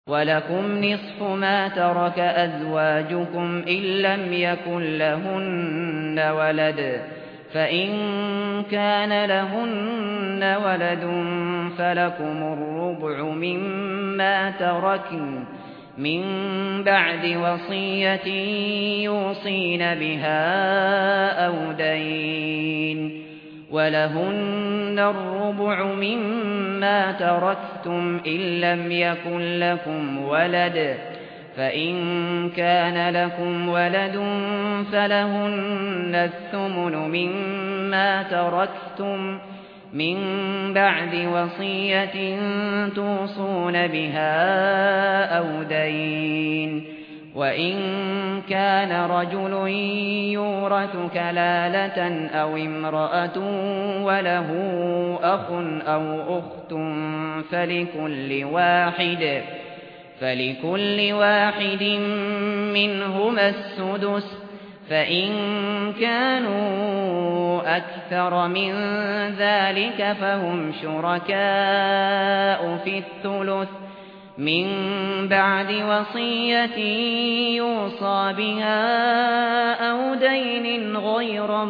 ولكم نصف ما ترك أزواجكم إن لم يكن لهن ولد فإن كان لهن ولد فلكم الربع مما تركن من بعد وصية يوصين بها أو دين ولهن الربع مما تركتم إن لم يكن لكم ولد فإن كان لكم ولد فلهن الثمن مما تركتم من بعد وصية توصون بها أو دين وإن كان رجل يورث كلالة أو امرأة وله أخ أو أخت فلكل واحد منهما السدس فإن كانوا أكثر من ذلك فهم شركاء في الثلث من بعد وصية يوصى بها أو دين غير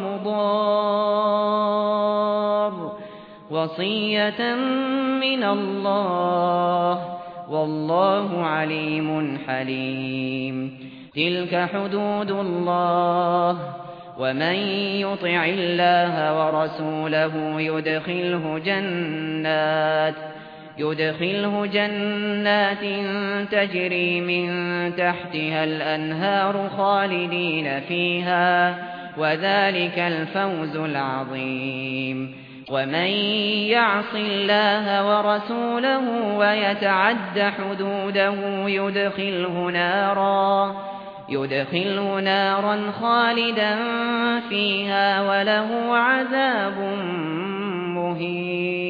مضار وصية من الله والله عليم حليم تلك حدود الله ومن يطع الله ورسوله يدخله جنات تجري من تحتها الأنهار خالدين فيها وذلك الفوز العظيم ومن يعص الله ورسوله ويتعد حدوده يدخله نارا خالدا فيها وله عذاب مهين.